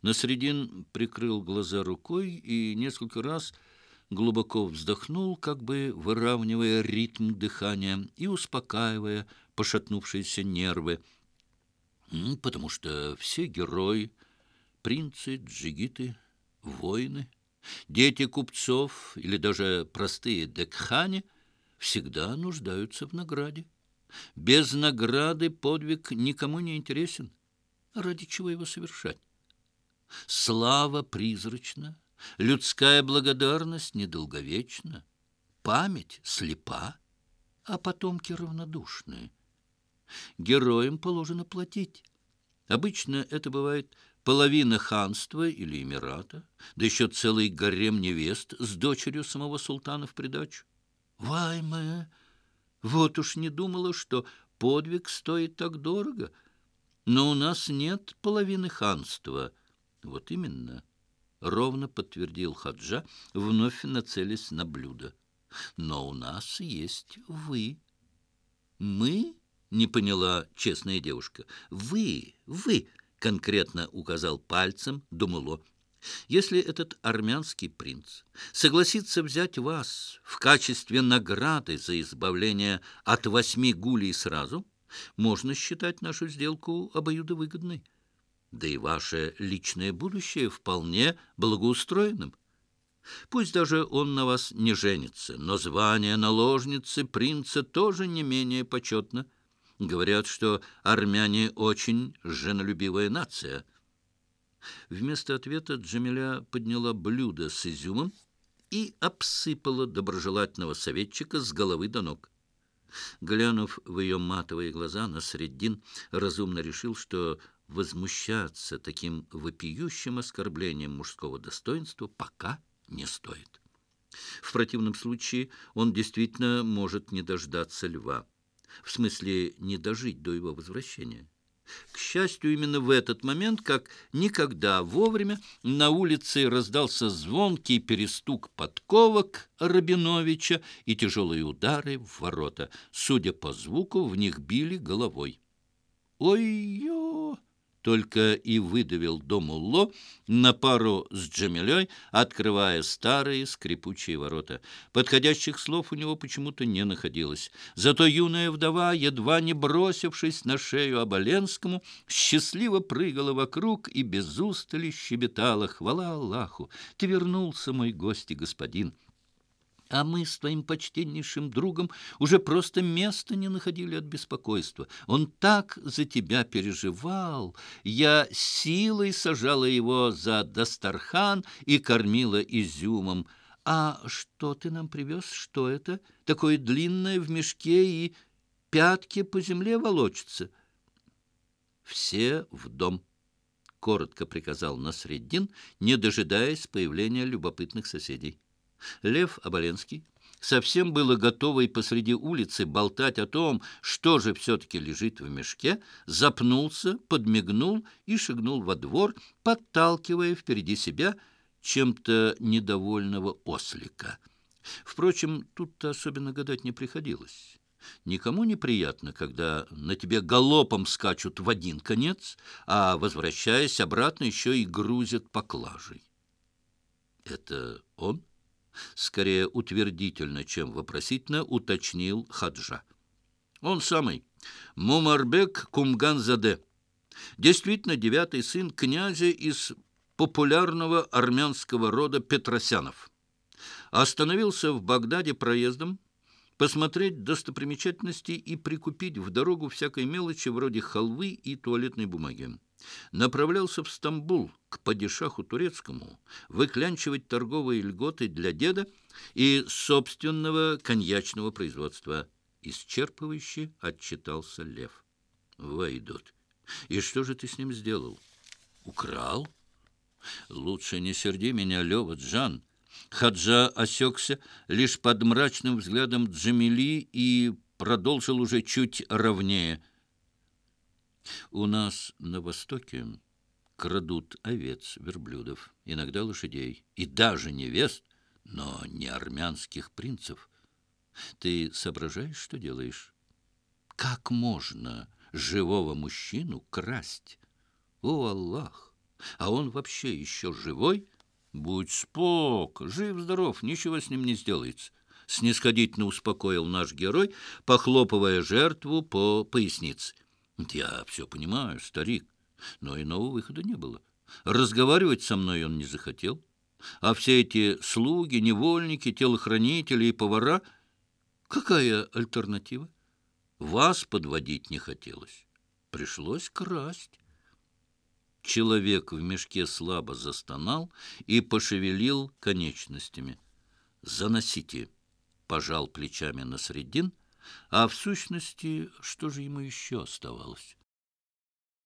Насредин прикрыл глаза рукой и несколько раз глубоко вздохнул, как бы выравнивая ритм дыхания и успокаивая пошатнувшиеся нервы. Потому что все герои, принцы, джигиты, воины, дети купцов или даже простые декхани всегда нуждаются в награде. Без награды подвиг никому не интересен. Ради чего его совершать? Слава призрачна, людская благодарность недолговечна, память слепа, а потомки равнодушны. Героям положено платить. Обычно это бывает половина ханства или эмирата, да еще целый гарем невест с дочерью самого султана в придачу. Вайме, вот уж не думала, что подвиг стоит так дорого. Но у нас нет половины ханства. Вот именно, ровно подтвердил Хаджа, вновь нацелясь на блюдо. Но у нас есть вы. Мы? Не поняла честная девушка. Вы, конкретно указал пальцем Думуло. Если этот армянский принц согласится взять вас в качестве награды за избавление от 8 гулей сразу, можно считать нашу сделку обоюдовыгодной. Да и ваше личное будущее вполне благоустроенным. Пусть даже он на вас не женится, но звание наложницы принца тоже не менее почетно. Говорят, что армяне очень женолюбивая нация. Вместо ответа Джамиля подняла блюдо с изюмом и обсыпала доброжелательного советчика с головы до ног. Глянув в ее матовые глаза, Насреддин разумно решил, что возмущаться таким вопиющим оскорблением мужского достоинства пока не стоит. В противном случае он действительно может не дождаться льва. В смысле, не дожить до его возвращения. К счастью, именно в этот момент, как никогда вовремя, на улице раздался звонкий перестук подковок Рабиновича и тяжелые удары в ворота. Судя по звуку, в них били головой. «Ой-ё!» — только и выдавил Домулло на пару с Джамилей, открывая старые скрипучие ворота. Подходящих слов у него почему-то не находилось. Зато юная вдова, едва не бросившись на шею Оболенскому, счастливо прыгала вокруг и без устали щебетала: «Хвала Аллаху! Ты вернулся, мой гость и господин!» А мы с твоим почтеннейшим другом уже просто места не находили от беспокойства. Он так за тебя переживал. Я силой сажала его за дастархан и кормила изюмом. А что ты нам привез? Что это? Такое длинное в мешке и пятки по земле волочатся. Все в дом, — коротко приказал Насреддин, не дожидаясь появления любопытных соседей. Лев Оболенский, совсем было готовый посреди улицы болтать о том, что же все-таки лежит в мешке, запнулся, подмигнул и шагнул во двор, подталкивая впереди себя чем-то недовольного ослика. Впрочем, тут-то особенно гадать не приходилось. Никому неприятно, когда на тебе галопом скачут в один конец, а, возвращаясь обратно, еще и грузят поклажей. Это он? Скорее утвердительно, чем вопросительно, уточнил Хаджа. Он самый, Мумарбек Кумганзаде. Действительно, 9-й сын князя из популярного армянского рода Петросянов. Остановился в Багдаде проездом, посмотреть достопримечательности и прикупить в дорогу всякой мелочи вроде халвы и туалетной бумаги. Направлялся в Стамбул к падишаху турецкому выклянчивать торговые льготы для деда и собственного коньячного производства. Исчерпывающе отчитался Лев. Вайдот, и что же ты с ним сделал? Украл? Лучше не серди меня, Лева Джан. Хаджа осекся лишь под мрачным взглядом Джамили и продолжил уже чуть ровнее. У нас на Востоке крадут овец, верблюдов, иногда лошадей, и даже невест, но не армянских принцев. Ты соображаешь, что делаешь? Как можно живого мужчину красть? О, Аллах! А он вообще еще живой? Будь спок, жив-здоров, ничего с ним не сделается. Снисходительно успокоил наш герой, похлопывая жертву по пояснице. Я все понимаю, старик, но иного выхода не было. Разговаривать со мной он не захотел. А все эти слуги, невольники, телохранители и повара — какая альтернатива? Вас подводить не хотелось. Пришлось красть. Человек в мешке слабо застонал и пошевелил конечностями. «Заносите», — пожал плечами Насреддин, а в сущности, что же ему еще оставалось?